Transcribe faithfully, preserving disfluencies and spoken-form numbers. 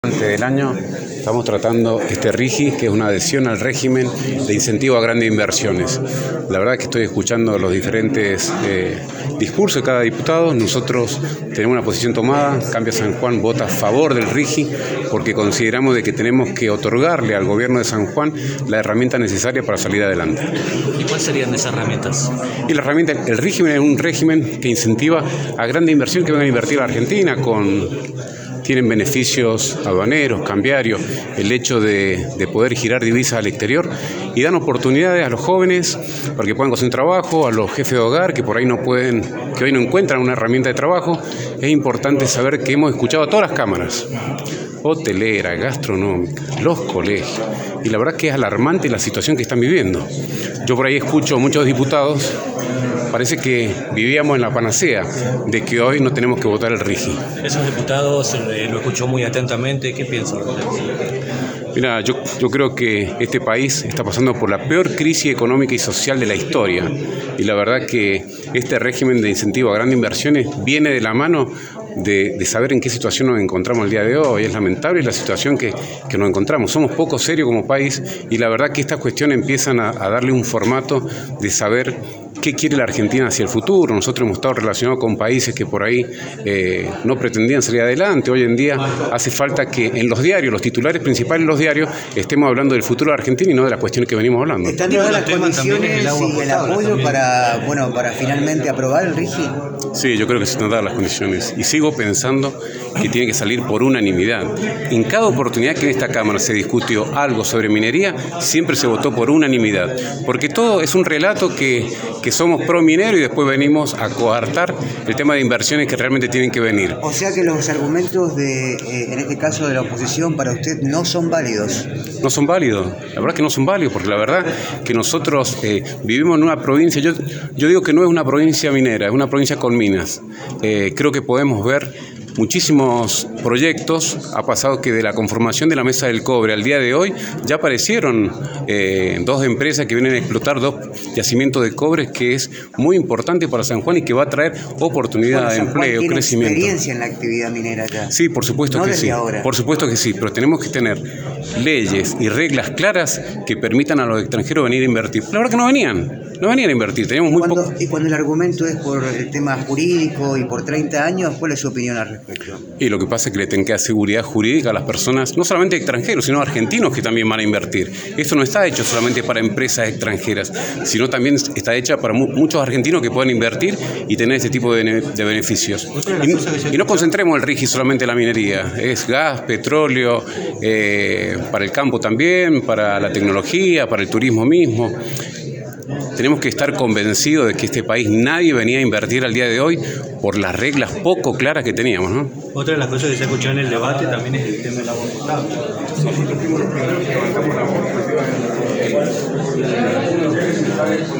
Del año estamos tratando este RIGI, que es una adhesión al régimen de incentivo a grandes inversiones. La verdad que estoy escuchando los diferentes eh, discursos de cada diputado. Nosotros tenemos una posición tomada. Cambia San Juan vota a favor del RIGI porque consideramos de que tenemos que otorgarle al gobierno de San Juan la herramienta necesaria para salir adelante. ¿Y cuáles serían esas herramientas? Y la herramienta, el régimen es un régimen que incentiva a grandes inversiones que van a invertir a la Argentina con... Tienen beneficios aduaneros, cambiarios, el hecho de, de poder girar divisas al exterior y dan oportunidades a los jóvenes para que puedan conseguir trabajo, a los jefes de hogar que por ahí no pueden, que hoy no encuentran una herramienta de trabajo. Es importante saber que hemos escuchado a todas las cámaras, hotelera, gastronómica, los colegios, y la verdad que es alarmante la situación que están viviendo. Yo por ahí escucho a muchos diputados, parece que vivíamos en la panacea de que hoy no tenemos que votar el RIGI. Esos diputados eh, lo escuchó muy atentamente. ¿Qué piensan? Mira, yo, yo creo que este país está pasando por la peor crisis económica y social de la historia. Y la verdad que este régimen de incentivo a grandes inversiones viene de la mano de, de saber en qué situación nos encontramos el día de hoy. Es lamentable la situación que, que nos encontramos. Somos poco serios como país y la verdad que estas cuestiones empiezan a, a darle un formato de saber qué quiere la Argentina hacia el futuro. Nosotros hemos estado relacionados con países que por ahí eh, no pretendían salir adelante. Hoy en día hace falta que en los diarios, los titulares principales de los diarios, estemos hablando del futuro de Argentina y no de las cuestiones que venimos hablando. ¿Están dadas las condiciones y el apoyo para, bueno, para finalmente aprobar el RIGI? Sí, yo creo que se están dadas las condiciones y sigo pensando que tiene que salir por unanimidad. En cada oportunidad que en esta Cámara se discutió algo sobre minería, siempre se votó por unanimidad, porque todo es un relato que, que somos pro minero y después venimos a coartar el tema de inversiones que realmente tienen que venir. O sea que los argumentos de, eh, en este caso de la oposición, para usted no son válidos. No son válidos, la verdad que no son válidos, porque la verdad que nosotros eh, vivimos en una provincia, yo, yo digo que no es una provincia minera, es una provincia con minas. Eh, creo que podemos ver muchísimos proyectos. Ha pasado que de la conformación de la Mesa del Cobre al día de hoy ya aparecieron eh, dos empresas que vienen a explotar dos yacimientos de cobre, que es muy importante para San Juan y que va a traer oportunidad bueno, de empleo, tiene crecimiento. Experiencia en la actividad minera ya. Sí, por supuesto no que desde sí. Ahora. Por supuesto que sí, pero tenemos que tener leyes y reglas claras que permitan a los extranjeros venir a invertir. La verdad que no venían, no venían a invertir, teníamos muy cuando, poco. Y cuando el argumento es por el tema jurídico y por treinta años, ¿cuál es su opinión al respecto? Y lo que pasa es que le tienen que dar seguridad jurídica a las personas, no solamente extranjeros, sino argentinos que también van a invertir. Esto no está hecho solamente para empresas extranjeras, sino también está hecha para mu muchos argentinos que puedan invertir y tener este tipo de, de beneficios. Y, y no concentremos el RIGI solamente en la minería, es gas, petróleo, eh, para el campo también, para la tecnología, para el turismo mismo. Tenemos que estar convencidos de que este país nadie venía a invertir al día de hoy por las reglas poco claras que teníamos, ¿no? Otra de las cosas que se escuchó en el debate también es el tema del agua potable.